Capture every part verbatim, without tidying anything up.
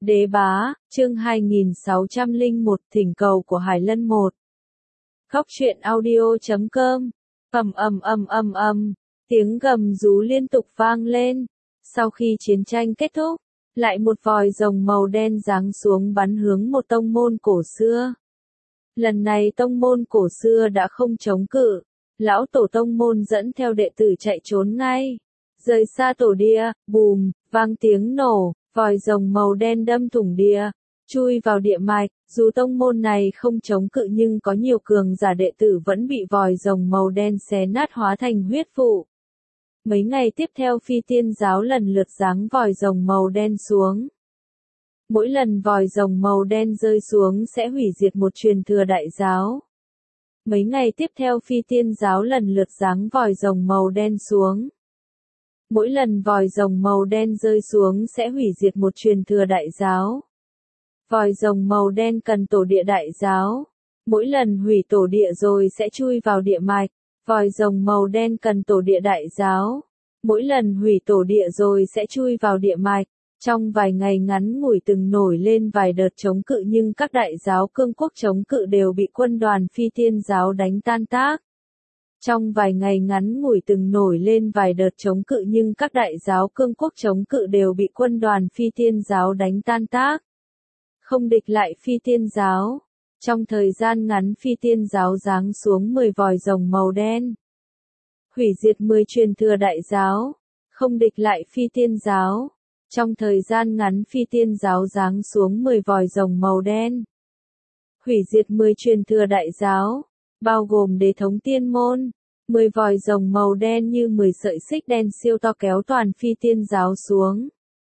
Đế bá, chương hai nghìn sáu trăm lẻ một thỉnh cầu của Hải Lân một. Khóc chuyện audio chấm com. Ầm ầm ầm ầm ầm, tiếng gầm rú liên tục vang lên. Sau khi chiến tranh kết thúc, lại một vòi rồng màu đen giáng xuống bắn hướng một tông môn cổ xưa. Lần này tông môn cổ xưa đã không chống cự, lão tổ tông môn dẫn theo đệ tử chạy trốn ngay. Rời xa tổ địa, bùm, vang tiếng nổ, vòi rồng màu đen đâm thủng địa, chui vào địa mạch. Dù tông môn này không chống cự nhưng có nhiều cường giả đệ tử vẫn bị vòi rồng màu đen xé nát hóa thành huyết vụ. Mấy ngày tiếp theo Phi Tiên giáo lần lượt giáng vòi rồng màu đen xuống. Mỗi lần vòi rồng màu đen rơi xuống sẽ hủy diệt một truyền thừa đại giáo. Mấy ngày tiếp theo Phi Tiên giáo lần lượt giáng vòi rồng màu đen xuống. Mỗi lần vòi rồng màu đen rơi xuống sẽ hủy diệt một truyền thừa đại giáo. Vòi rồng màu đen cần tổ địa đại giáo. Mỗi lần hủy tổ địa rồi sẽ chui vào địa mạch. Vòi rồng màu đen cần tổ địa đại giáo. Mỗi lần hủy tổ địa rồi sẽ chui vào địa mạch. Trong vài ngày ngắn ngủi từng nổi lên vài đợt chống cự nhưng các đại giáo cương quốc chống cự đều bị quân đoàn Phi Tiên giáo đánh tan tác. Trong vài ngày ngắn ngủi từng nổi lên vài đợt chống cự nhưng các đại giáo cương quốc chống cự đều bị quân đoàn Phi Tiên giáo đánh tan tác. Không địch lại Phi Tiên giáo. Trong thời gian ngắn Phi Tiên giáo giáng xuống mười vòi rồng màu đen. Hủy diệt mười truyền thừa đại giáo. Không địch lại Phi Tiên giáo. Trong thời gian ngắn Phi Tiên giáo giáng xuống mười vòi rồng màu đen. Hủy diệt mười truyền thừa đại giáo, bao gồm đế thống tiên môn. mười vòi rồng màu đen như mười sợi xích đen siêu to kéo toàn Phi Tiên giáo xuống.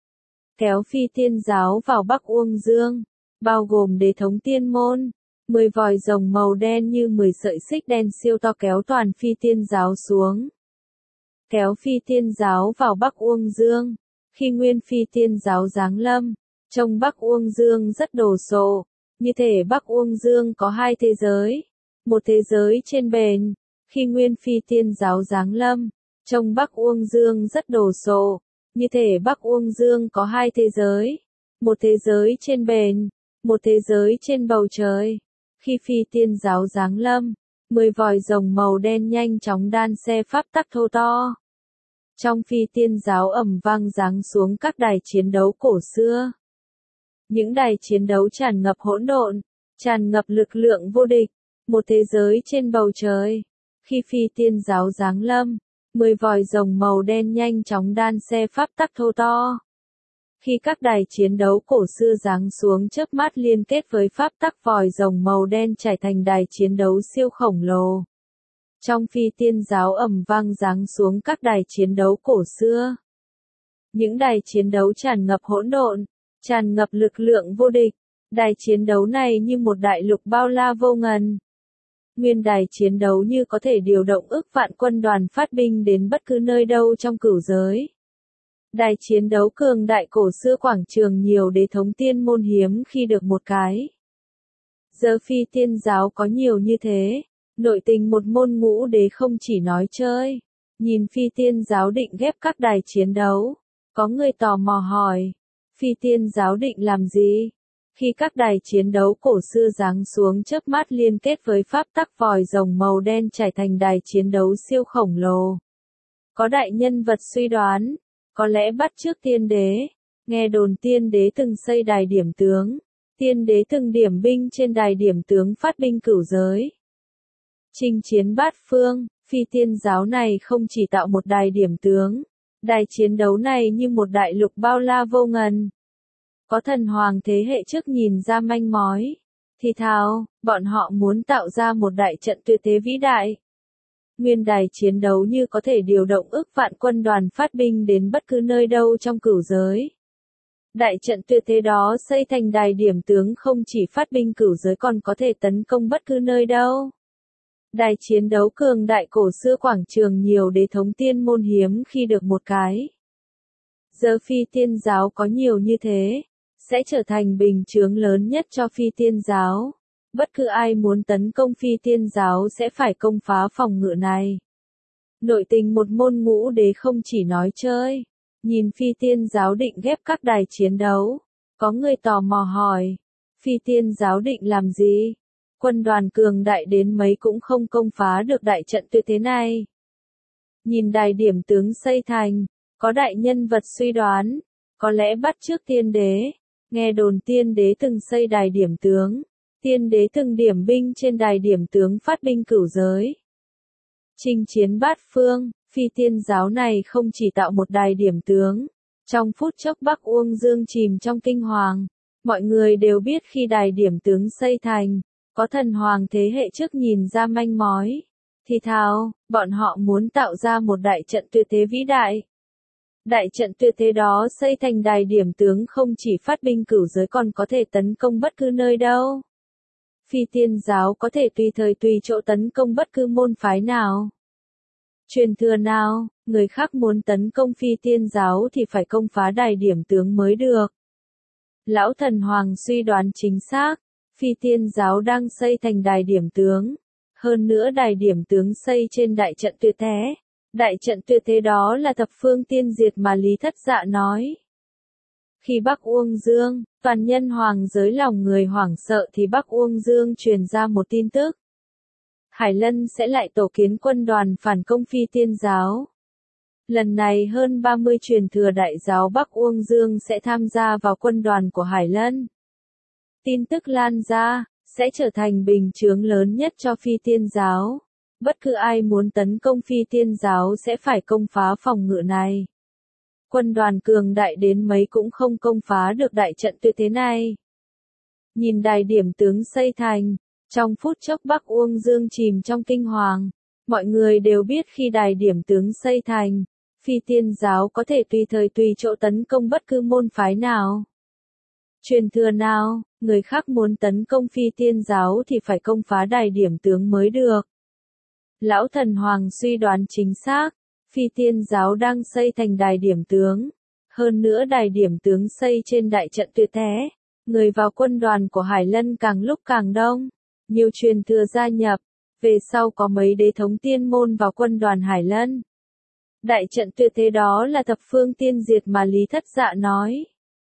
Kéo Phi Tiên giáo vào Bắc Uông Dương, bao gồm đế thống tiên môn. mười vòi rồng màu đen như mười sợi xích đen siêu to kéo toàn Phi Tiên giáo xuống. Kéo Phi Tiên giáo vào Bắc Uông Dương. Khi nguyên Phi Tiên giáo giáng lâm, trong Bắc Uông Dương rất đồ sộ. Như thể Bắc Uông Dương có hai thế giới. Một thế giới trên bền. Khi nguyên Phi Tiên giáo giáng lâm, trong Bắc Uông Dương rất đồ sộ. Như thể Bắc Uông Dương có hai thế giới. Một thế giới trên bền. Một thế giới trên bầu trời. Khi Phi Tiên giáo giáng lâm, mười vòi rồng màu đen nhanh chóng đan xe pháp tắc thô to. Trong Phi Tiên giáo ầm vang giáng xuống các đài chiến đấu cổ xưa. Những đài chiến đấu tràn ngập hỗn độn, tràn ngập lực lượng vô địch, một thế giới trên bầu trời. Khi Phi Tiên giáo giáng lâm, mười vòi rồng màu đen nhanh chóng đan xe pháp tắc thô to. Khi các đài chiến đấu cổ xưa giáng xuống chớp mắt liên kết với pháp tắc vòi rồng màu đen trải thành đài chiến đấu siêu khổng lồ. Trong Phi Tiên giáo ầm vang giáng xuống các đài chiến đấu cổ xưa. Những đài chiến đấu tràn ngập hỗn độn, tràn ngập lực lượng vô địch. Đài chiến đấu này như một đại lục bao la vô ngần. Nguyên đài chiến đấu như có thể điều động ức vạn quân đoàn phát binh đến bất cứ nơi đâu trong cửu giới. Đài chiến đấu cường đại cổ xưa quảng trường nhiều đế thống tiên môn hiếm khi được một cái. Giờ Phi Tiên giáo có nhiều như thế. Nội tình một môn ngũ đế không chỉ nói chơi. Nhìn Phi Tiên giáo định ghép các đài chiến đấu. Có người tò mò hỏi. Phi Tiên giáo định làm gì? Khi các đài chiến đấu cổ xưa giáng xuống chớp mắt liên kết với pháp tắc vòi rồng màu đen trải thành đài chiến đấu siêu khổng lồ. Có đại nhân vật suy đoán. Có lẽ bắt chước tiên đế. Nghe đồn tiên đế từng xây đài điểm tướng. Tiên đế từng điểm binh trên đài điểm tướng phát binh cửu giới. Chinh chiến bát phương, Phi Tiên giáo này không chỉ tạo một đài điểm tướng. Đài chiến đấu này như một đại lục bao la vô ngần. Có thần hoàng thế hệ trước nhìn ra manh mối. Thì thào, bọn họ muốn tạo ra một đại trận tuyệt thế vĩ đại. Nguyên đài chiến đấu như có thể điều động ức vạn quân đoàn phát binh đến bất cứ nơi đâu trong cửu giới. Đại trận tuyệt thế đó xây thành đài điểm tướng không chỉ phát binh cửu giới còn có thể tấn công bất cứ nơi đâu. Đài chiến đấu cường đại cổ xưa quảng trường nhiều đế thống tiên môn hiếm khi được một cái. Giờ Phi Tiên giáo có nhiều như thế, sẽ trở thành bình chướng lớn nhất cho Phi Tiên giáo. Bất cứ ai muốn tấn công Phi Tiên giáo sẽ phải công phá phòng ngự này. Nội tình một môn ngũ đế không chỉ nói chơi. Nhìn Phi Tiên giáo định ghép các đài chiến đấu. Có người tò mò hỏi, Phi Tiên giáo định làm gì? Quân đoàn cường đại đến mấy cũng không công phá được đại trận tuyệt thế này. Nhìn đài điểm tướng xây thành, có đại nhân vật suy đoán, có lẽ bắt chước tiên đế. Nghe đồn tiên đế từng xây đài điểm tướng, tiên đế từng điểm binh trên đài điểm tướng phát binh cửu giới. Chinh chiến bát phương, Phi Tiên giáo này không chỉ tạo một đài điểm tướng. Trong phút chốc Bắc Uông Dương chìm trong kinh hoàng, mọi người đều biết khi đài điểm tướng xây thành, có thần hoàng thế hệ trước nhìn ra manh mối, thì thào, bọn họ muốn tạo ra một đại trận tuyệt thế vĩ đại. Đại trận tuyệt thế đó xây thành đài điểm tướng không chỉ phát binh cửu giới còn có thể tấn công bất cứ nơi đâu. Phi Tiên giáo có thể tùy thời tùy chỗ tấn công bất cứ môn phái nào. Truyền thừa nào, người khác muốn tấn công Phi Tiên giáo thì phải công phá đài điểm tướng mới được. Lão thần hoàng suy đoán chính xác, Phi Tiên giáo đang xây thành đài điểm tướng. Hơn nữa đài điểm tướng xây trên đại trận tuyệt thế. Đại trận tuyệt thế đó là thập phương tiên diệt mà Lý Thất Dạ nói. Khi Bắc Uông Dương, toàn nhân hoàng giới lòng người hoảng sợ thì Bắc Uông Dương truyền ra một tin tức. Hải Lân sẽ lại tổ kiến quân đoàn phản công Phi Tiên giáo. Lần này hơn ba mươi truyền thừa đại giáo Bắc Uông Dương sẽ tham gia vào quân đoàn của Hải Lân. Tin tức lan ra, sẽ trở thành bình chướng lớn nhất cho Phi Tiên giáo. Bất cứ ai muốn tấn công Phi Tiên giáo sẽ phải công phá phòng ngự này. Quân đoàn cường đại đến mấy cũng không công phá được đại trận tuyệt thế này. Nhìn đài điểm tướng xây thành, trong phút chốc Bắc Uông Dương chìm trong kinh hoàng. Mọi người đều biết khi đài điểm tướng xây thành, Phi Tiên giáo có thể tùy thời tùy chỗ tấn công bất cứ môn phái nào. Truyền thừa nào, người khác muốn tấn công Phi Tiên giáo thì phải công phá đài điểm tướng mới được. Lão thần hoàng suy đoán chính xác, Phi Tiên giáo đang xây thành đài điểm tướng. Hơn nữa đài điểm tướng xây trên đại trận tuyệt thế. Người vào quân đoàn của Hải Lân càng lúc càng đông. Nhiều truyền thừa gia nhập. Về sau có mấy đế thống tiên môn vào quân đoàn Hải Lân. Đại trận tuyệt thế đó là thập phương tiên diệt mà Lý Thất Dạ nói.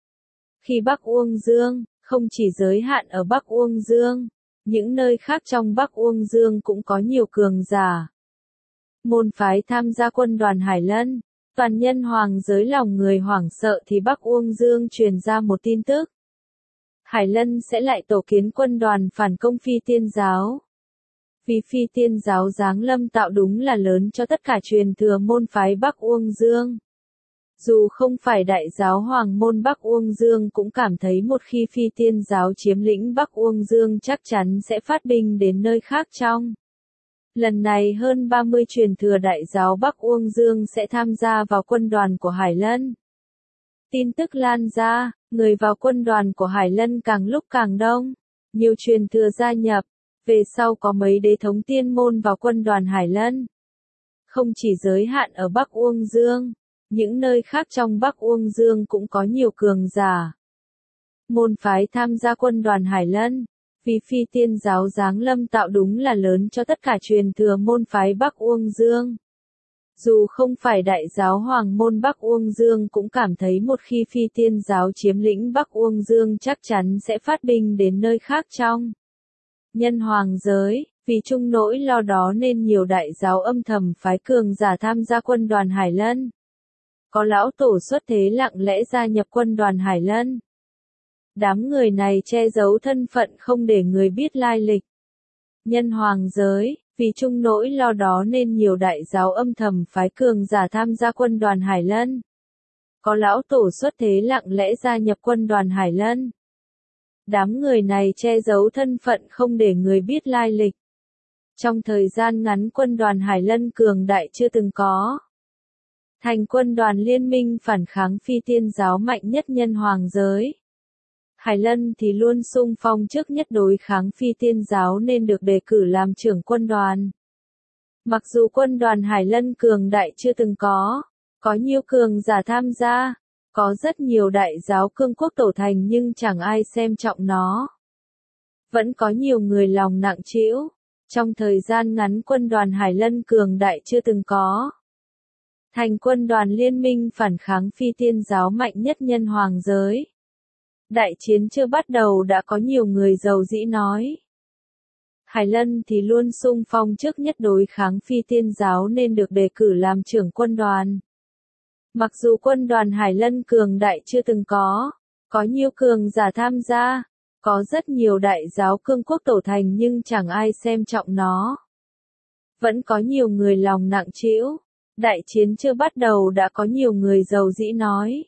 Khi Bắc Uông Dương, không chỉ giới hạn ở Bắc Uông Dương. Những nơi khác trong Bắc Uông Dương cũng có nhiều cường giả. Môn phái tham gia quân đoàn Hải Lân, toàn nhân hoàng giới lòng người hoảng sợ thì Bắc Uông Dương truyền ra một tin tức. Hải Lân sẽ lại tổ kiến quân đoàn phản công Phi Tiên giáo. Vì Phi Tiên giáo giáng lâm tạo đúng là lớn cho tất cả truyền thừa môn phái Bắc Uông Dương. Dù không phải đại giáo hoàng môn Bắc Uông Dương cũng cảm thấy một khi Phi Tiên giáo chiếm lĩnh Bắc Uông Dương chắc chắn sẽ phát binh đến nơi khác trong. Lần này hơn ba mươi truyền thừa đại giáo Bắc Uông Dương sẽ tham gia vào quân đoàn của Hải Lân. Tin tức lan ra, người vào quân đoàn của Hải Lân càng lúc càng đông. Nhiều truyền thừa gia nhập, về sau có mấy đế thống tiên môn vào quân đoàn Hải Lân. Không chỉ giới hạn ở Bắc Uông Dương. Những nơi khác trong Bắc Uông Dương cũng có nhiều cường giả. Môn phái tham gia quân đoàn Hải Lân. Vì Phi Tiên giáo giáng lâm tạo đúng là lớn cho tất cả truyền thừa môn phái Bắc Uông Dương. Dù không phải đại giáo hoàng môn Bắc Uông Dương cũng cảm thấy một khi Phi Tiên giáo chiếm lĩnh Bắc Uông Dương chắc chắn sẽ phát binh đến nơi khác trong nhân hoàng giới. Vì chung nỗi lo đó nên nhiều đại giáo âm thầm phái cường giả tham gia quân đoàn Hải Lân. Có lão tổ xuất thế lặng lẽ gia nhập quân đoàn Hải Lân. Đám người này che giấu thân phận không để người biết lai lịch. Nhân hoàng giới, vì chung nỗi lo đó nên nhiều đại giáo âm thầm phái cường giả tham gia quân đoàn Hải Lân. Có lão tổ xuất thế lặng lẽ gia nhập quân đoàn Hải Lân. Đám người này che giấu thân phận không để người biết lai lịch. Trong thời gian ngắn quân đoàn Hải Lân cường đại chưa từng có. Thành quân đoàn liên minh phản kháng Phi Tiên giáo mạnh nhất nhân hoàng giới. Hải Lân thì luôn xung phong trước nhất đối kháng Phi Tiên giáo nên được đề cử làm trưởng quân đoàn. Mặc dù quân đoàn Hải Lân cường đại chưa từng có, có nhiều cường giả tham gia, có rất nhiều đại giáo cương quốc tổ thành nhưng chẳng ai xem trọng nó. Vẫn có nhiều người lòng nặng trĩu, trong thời gian ngắn quân đoàn Hải Lân cường đại chưa từng có. Thành quân đoàn liên minh phản kháng Phi Tiên giáo mạnh nhất nhân hoàng giới. Đại chiến chưa bắt đầu đã có nhiều người giàu dĩ nói. Hải Lân thì luôn xung phong trước nhất đối kháng Phi Tiên giáo nên được đề cử làm trưởng quân đoàn. Mặc dù quân đoàn Hải Lân cường đại chưa từng có, có nhiều cường giả tham gia, có rất nhiều đại giáo cương quốc tổ thành nhưng chẳng ai xem trọng nó. Vẫn có nhiều người lòng nặng trĩu. Đại chiến chưa bắt đầu đã có nhiều người giàu dĩ nói.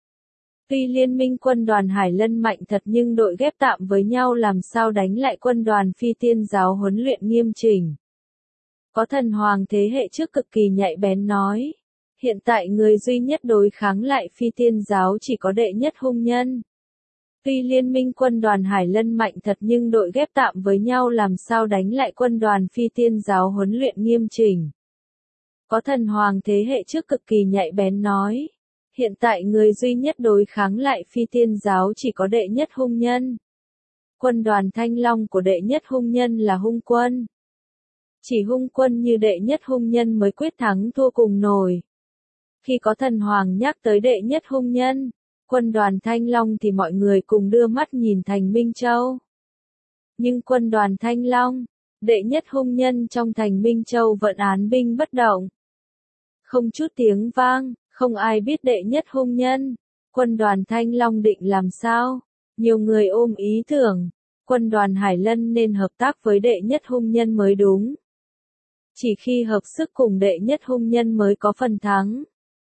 Tuy liên minh quân đoàn Hải Lân mạnh thật nhưng đội ghép tạm với nhau làm sao đánh lại quân đoàn Phi Tiên giáo huấn luyện nghiêm chỉnh. Có thần hoàng thế hệ trước cực kỳ nhạy bén nói. Hiện tại người duy nhất đối kháng lại Phi Tiên giáo chỉ có đệ nhất hung nhân. Tuy liên minh quân đoàn Hải Lân mạnh thật nhưng đội ghép tạm với nhau làm sao đánh lại quân đoàn Phi Tiên giáo huấn luyện nghiêm chỉnh. Có thần hoàng thế hệ trước cực kỳ nhạy bén nói. Hiện tại người duy nhất đối kháng lại Phi Tiên giáo chỉ có đệ nhất hung nhân. Quân đoàn Thanh Long của đệ nhất hung nhân là hung quân. Chỉ hung quân như đệ nhất hung nhân mới quyết thắng thua cùng nổi. Khi có thần hoàng nhắc tới đệ nhất hung nhân, quân đoàn Thanh Long thì mọi người cùng đưa mắt nhìn thành Minh Châu. Nhưng quân đoàn Thanh Long, đệ nhất hung nhân trong thành Minh Châu vẫn án binh bất động. Không chút tiếng vang, không ai biết đệ nhất hung nhân. Quân đoàn Thanh Long định làm sao? Nhiều người ôm ý tưởng, quân đoàn Hải Lân nên hợp tác với đệ nhất hung nhân mới đúng. Chỉ khi hợp sức cùng đệ nhất hung nhân mới có phần thắng.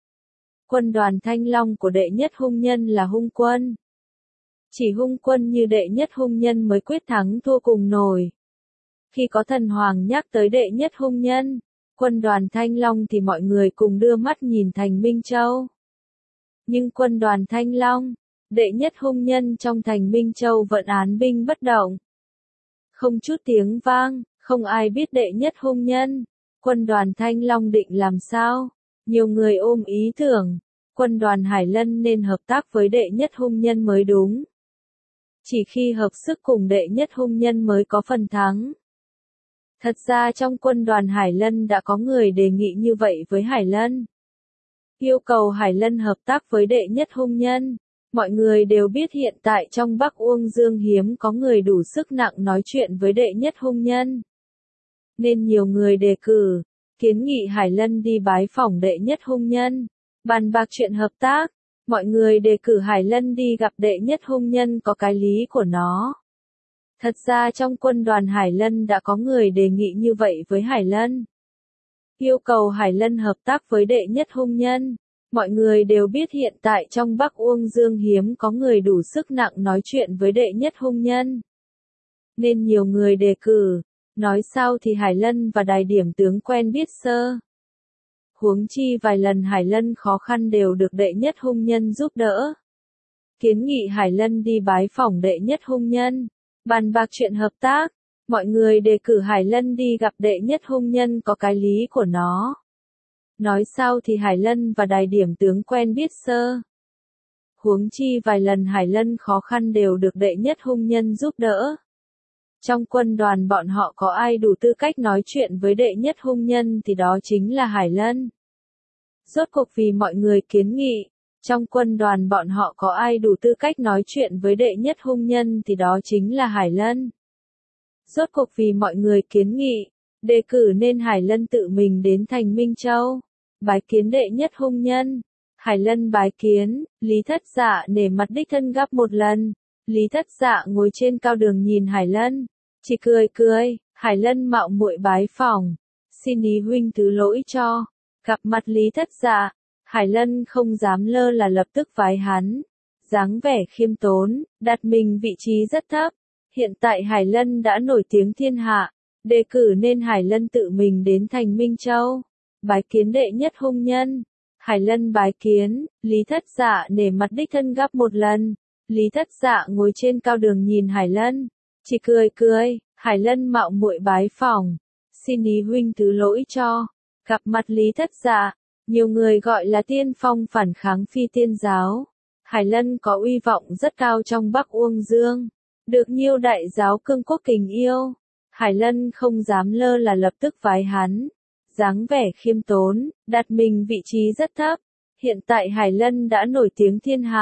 Quân đoàn Thanh Long của đệ nhất hung nhân là hung quân. Chỉ hung quân như đệ nhất hung nhân mới quyết thắng thua cùng nổi. Khi có thần hoàng nhắc tới đệ nhất hung nhân, quân đoàn Thanh Long thì mọi người cùng đưa mắt nhìn thành Minh Châu. Nhưng quân đoàn Thanh Long, đệ nhất hung nhân trong thành Minh Châu vẫn án binh bất động. Không chút tiếng vang, không ai biết đệ nhất hung nhân. Quân đoàn Thanh Long định làm sao? Nhiều người ôm ý tưởng, quân đoàn Hải Lân nên hợp tác với đệ nhất hung nhân mới đúng. Chỉ khi hợp sức cùng đệ nhất hung nhân mới có phần thắng. Thật ra trong quân đoàn Hải Lân đã có người đề nghị như vậy với Hải Lân. Yêu cầu Hải Lân hợp tác với đệ nhất hung nhân. Mọi người đều biết hiện tại trong Bắc Uông Dương hiếm có người đủ sức nặng nói chuyện với đệ nhất hung nhân. Nên nhiều người đề cử, kiến nghị Hải Lân đi bái phỏng đệ nhất hung nhân, bàn bạc chuyện hợp tác. Mọi người đề cử Hải Lân đi gặp đệ nhất hung nhân có cái lý của nó. Thật ra trong quân đoàn Hải Lân đã có người đề nghị như vậy với Hải Lân. Yêu cầu Hải Lân hợp tác với đệ nhất hung nhân. Mọi người đều biết hiện tại trong Bắc Uông Dương hiếm có người đủ sức nặng nói chuyện với đệ nhất hung nhân. Nên nhiều người đề cử, nói sao thì Hải Lân và Đài Điểm tướng quen biết sơ. Huống chi vài lần Hải Lân khó khăn đều được đệ nhất hung nhân giúp đỡ. Kiến nghị Hải Lân đi bái phỏng đệ nhất hung nhân, bàn bạc chuyện hợp tác. Mọi người đề cử Hải Lân đi gặp đệ nhất hung nhân có cái lý của nó. Nói sao thì Hải Lân và Đài Điểm tướng quen biết sơ. Huống chi vài lần Hải Lân khó khăn đều được đệ nhất hung nhân giúp đỡ. Trong quân đoàn bọn họ có ai đủ tư cách nói chuyện với đệ nhất hung nhân thì đó chính là Hải Lân. Rốt cuộc vì mọi người kiến nghị, trong quân đoàn bọn họ có ai đủ tư cách nói chuyện với đệ nhất hung nhân thì đó chính là Hải Lân. Rốt cuộc vì mọi người kiến nghị, đề cử nên Hải Lân tự mình đến thành Minh Châu, bái kiến đệ nhất hung nhân. Hải Lân bái kiến, Lý Thất Dạ nể mặt đích thân gặp một lần. Lý Thất Dạ ngồi trên cao đường nhìn Hải Lân, chỉ cười cười. Hải Lân mạo muội bái phỏng, xin ý huynh thứ lỗi cho. Gặp mặt Lý Thất Dạ, Hải Lân không dám lơ là lập tức vái hắn, dáng vẻ khiêm tốn, đặt mình vị trí rất thấp. Hiện tại Hải Lân đã nổi tiếng thiên hạ, đề cử nên Hải Lân tự mình đến thành Minh Châu, bái kiến đệ nhất hung nhân. Hải Lân bái kiến, Lý Thất Dạ nể mặt đích thân gặp một lần. Lý Thất Dạ ngồi trên cao đường nhìn Hải Lân, chỉ cười cười. Hải Lân mạo muội bái phỏng, xin ý huynh thứ lỗi cho. Gặp mặt Lý Thất Dạ, nhiều người gọi là tiên phong phản kháng Phi Tiên giáo. Hải Lân có uy vọng rất cao trong Bắc Uông Dương, được nhiều đại giáo cương quốc kính yêu. Hải Lân không dám lơ là lập tức vái hắn, dáng vẻ khiêm tốn, đặt mình vị trí rất thấp. Hiện tại Hải Lân đã nổi tiếng thiên hạ,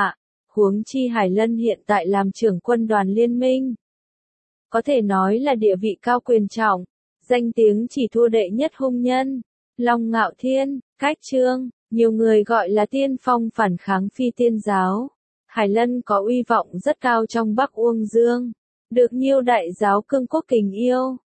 huống chi Hải Lân hiện tại làm trưởng quân đoàn liên minh. Có thể nói là địa vị cao quyền trọng, danh tiếng chỉ thua đệ nhất hung nhân, Long Ngạo Thiên, Cách Trương, nhiều người gọi là tiên phong phản kháng phi tiên giáo. Hải Lân có uy vọng rất cao trong Bắc Uông Dương, được nhiều đại giáo cương quốc kính yêu.